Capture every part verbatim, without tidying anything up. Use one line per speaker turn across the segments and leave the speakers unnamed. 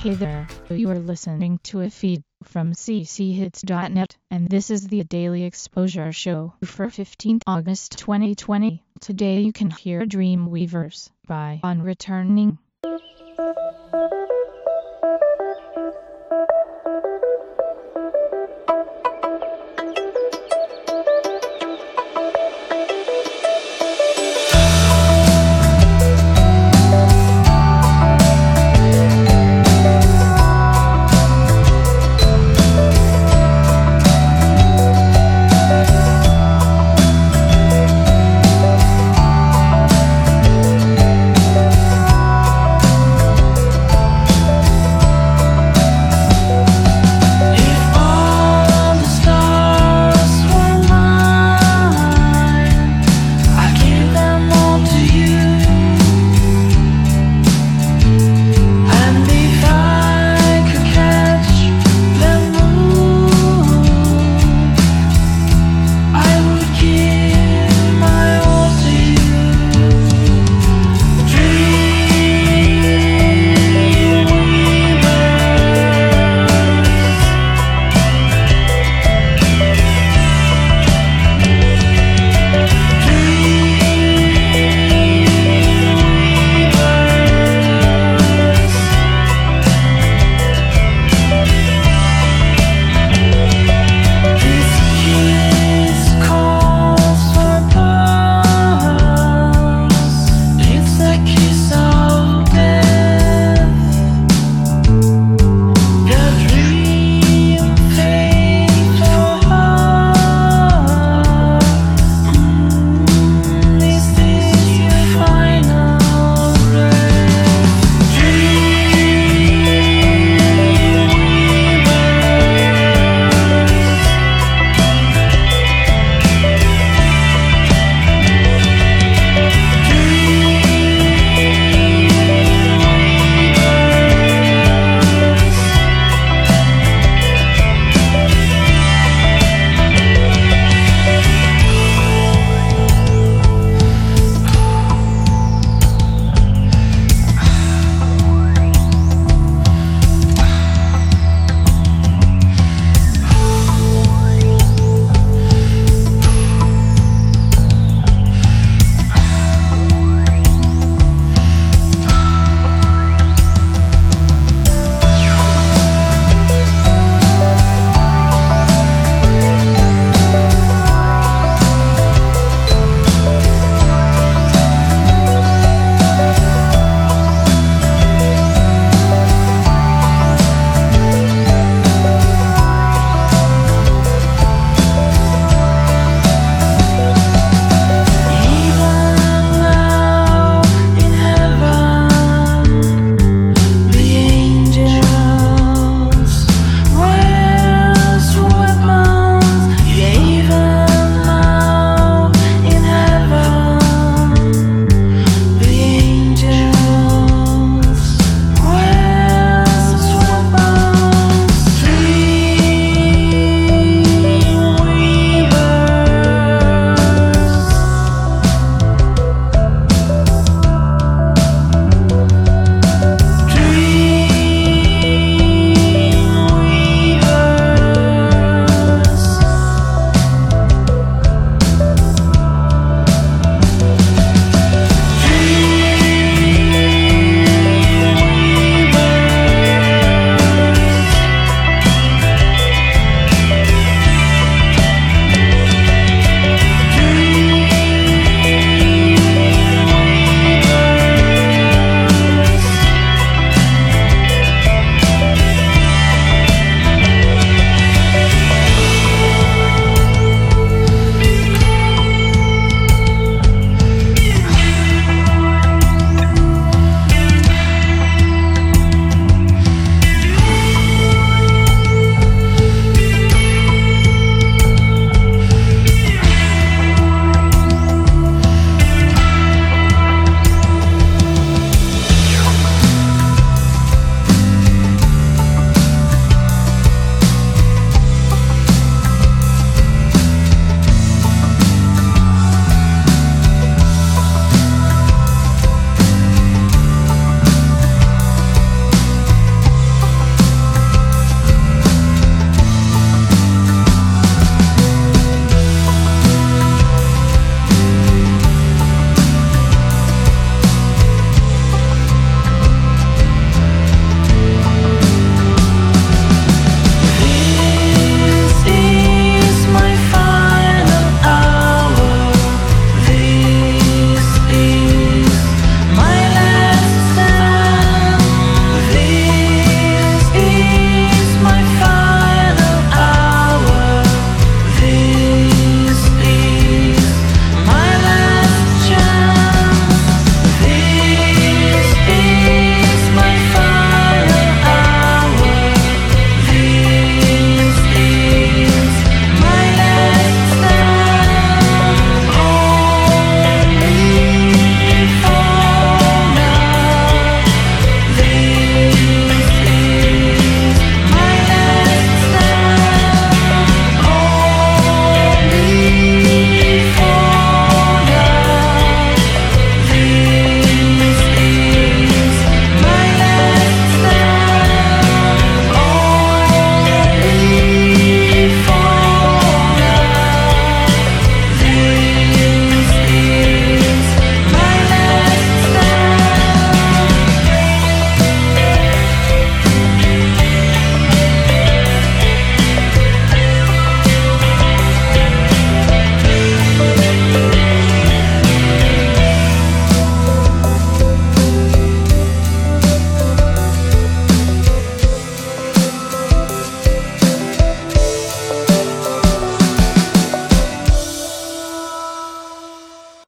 Hey there, you are listening to a feed from c c hits dot net, and this is the Daily Exposure Show for fifteenth August twenty twenty. Today you can hear Dreamweavers by On Returning.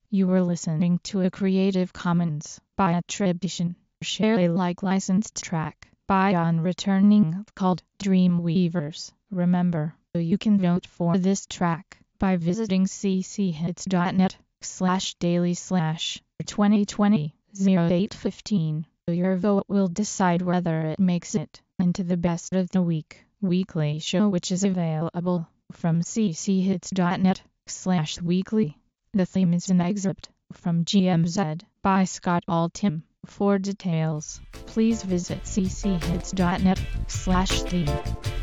You were listening to a Creative Commons by attribution, share Alike licensed track by On Returning called Dreamweavers. Remember, you can vote for this track by visiting cchits.net slash daily slash 2020 08 15. Your vote will decide whether it makes it into the best of the week weekly show, which is available from cchits.net slash weekly. The theme is an excerpt from G M Z by Scott Altham. For details, please visit cchits.net slash theme.